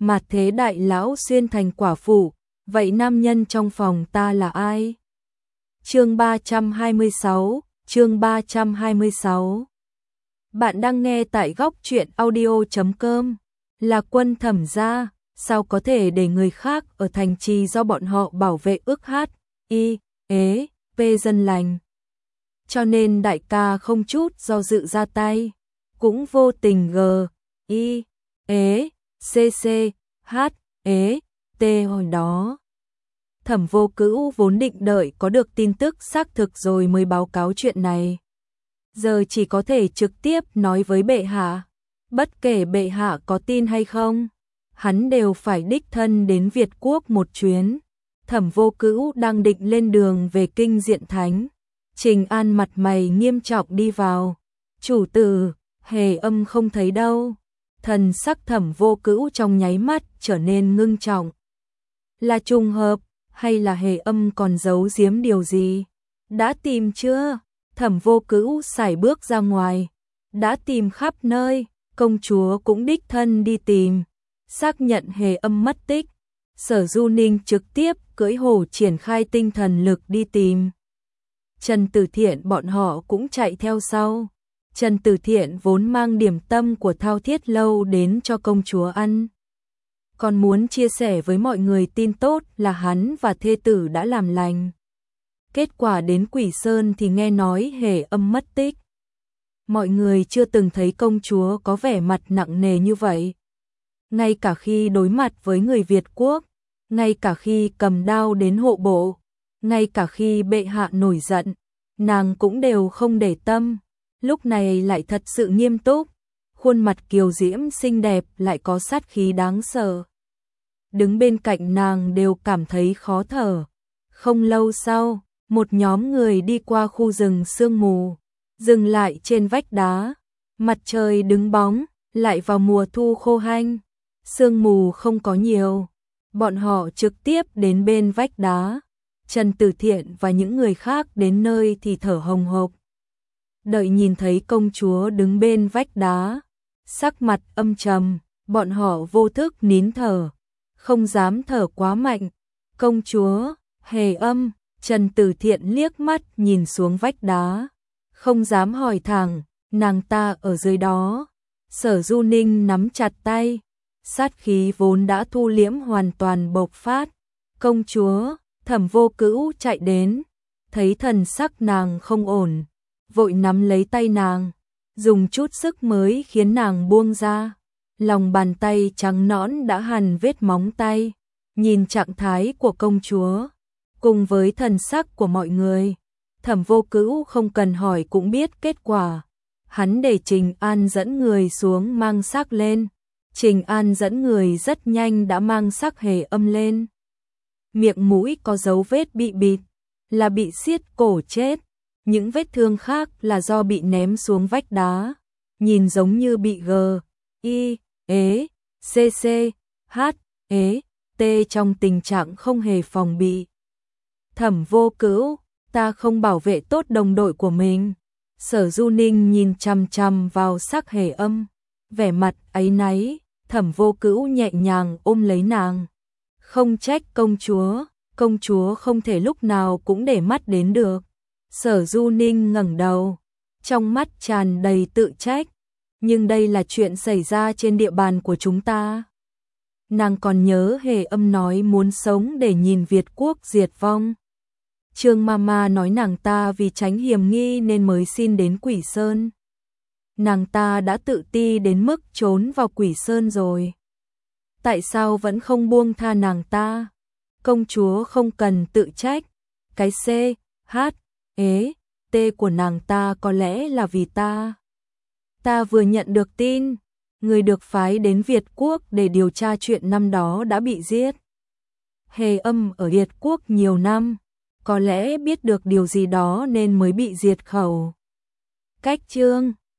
mà thế đại lão xuyên thành quả phụ, vậy nam nhân trong phòng ta là ai? Chương 326. Bạn đang nghe tại góc truyện audio.com. Là Quân Thẩm gia, sao có thể để người khác ở thành trì do bọn họ bảo vệ ước hát, y, ế, p dân lành. Cho nên đại ca không chút do dự ra tay, cũng vô tình g, y, ế, cc, h, ế, t hồi đó. Thẩm Vô Cữu vốn định đợi có được tin tức xác thực rồi mới báo cáo chuyện này. Giờ chỉ có thể trực tiếp nói với bệ hạ. Bất kể bệ hạ có tin hay không, hắn đều phải đích thân đến Việt Quốc một chuyến. Thẩm Vô Cữu đang định lên đường về kinh Diện Thánh. Trình An mặt mày nghiêm trọng đi vào. Chủ tử, Hề Âm không thấy đâu. Thần sắc Thẩm Vô Cữu trong nháy mắt trở nên ngưng trọng. Là trùng hợp, hay là Hề Âm còn giấu giếm điều gì? Đã tìm chưa? Thẩm Vô Cữu sải bước ra ngoài. Đã tìm khắp nơi, công chúa cũng đích thân đi tìm. Xác nhận Hề Âm mất tích. Sở Du Ninh trực tiếp cưỡi hổ triển khai tinh thần lực đi tìm. Trần Tử Thiện bọn họ cũng chạy theo sau. Trần Tử Thiện vốn mang điểm tâm của Thao Thiết Lâu đến cho công chúa ăn. Còn muốn chia sẻ với mọi người tin tốt là hắn và thê tử đã làm lành. Kết quả đến Quỷ Sơn thì nghe nói Hề Âm mất tích. Mọi người chưa từng thấy công chúa có vẻ mặt nặng nề như vậy. Ngay cả khi đối mặt với người Việt Quốc, ngay cả khi cầm đao đến hộ bộ, ngay cả khi bệ hạ nổi giận, nàng cũng đều không để tâm. Lúc này lại thật sự nghiêm túc, khuôn mặt kiều diễm xinh đẹp lại có sát khí đáng sợ. Đứng bên cạnh nàng đều cảm thấy khó thở. Không lâu sau, một nhóm người đi qua khu rừng sương mù, dừng lại trên vách đá. Mặt trời đứng bóng, lại vào mùa thu khô hanh. Sương mù không có nhiều. Bọn họ trực tiếp đến bên vách đá. Trần Tử Thiện và những người khác đến nơi thì thở hồng hộc. Đợi nhìn thấy công chúa đứng bên vách đá, sắc mặt âm trầm, bọn họ vô thức nín thở, không dám thở quá mạnh. Công chúa, Hề Âm, Trần Tử Thiện liếc mắt nhìn xuống vách đá, không dám hỏi thẳng, nàng ta ở dưới đó. Sở Du Ninh nắm chặt tay, sát khí vốn đã thu liễm hoàn toàn bộc phát. Công chúa, Thẩm Vô Cữu chạy đến, thấy thần sắc nàng không ổn, vội nắm lấy tay nàng, dùng chút sức mới khiến nàng buông ra. Lòng bàn tay trắng nõn đã hằn vết móng tay. Nhìn trạng thái của công chúa, cùng với thần sắc của mọi người, Thẩm Vô Cữu không cần hỏi cũng biết kết quả. Hắn để Trình An dẫn người xuống mang xác lên. Trình An dẫn người rất nhanh đã mang xác Hề Âm lên. Miệng mũi có dấu vết bị bịt, là bị siết cổ chết. Những vết thương khác là do bị ném xuống vách đá, nhìn giống như bị g, y, ế, cc, h, ế, t trong tình trạng không hề phòng bị. Thẩm Vô Cữu, ta không bảo vệ tốt đồng đội của mình. Sở Du Ninh nhìn chằm chằm vào xác Hề Âm, vẻ mặt áy náy. Thẩm Vô Cữu nhẹ nhàng ôm lấy nàng. Không trách công chúa không thể lúc nào cũng để mắt đến được. Sở Du Ninh ngẩng đầu, trong mắt tràn đầy tự trách. Nhưng đây là chuyện xảy ra trên địa bàn của chúng ta. Nàng còn nhớ Hề Âm nói muốn sống để nhìn Việt Quốc diệt vong. Trương Mama nói nàng ta vì tránh hiểm nghi nên mới xin đến Quỷ Sơn. Nàng ta đã tự ti đến mức trốn vào Quỷ Sơn rồi. Tại sao vẫn không buông tha nàng ta? Công chúa không cần tự trách. Cái C, H, ế, T của nàng ta có lẽ là vì ta. Ta vừa nhận được tin, người được phái đến Việt Quốc để điều tra chuyện năm đó đã bị giết. Hề Âm ở Việt Quốc nhiều năm, có lẽ biết được điều gì đó nên mới bị diệt khẩu. Cách chương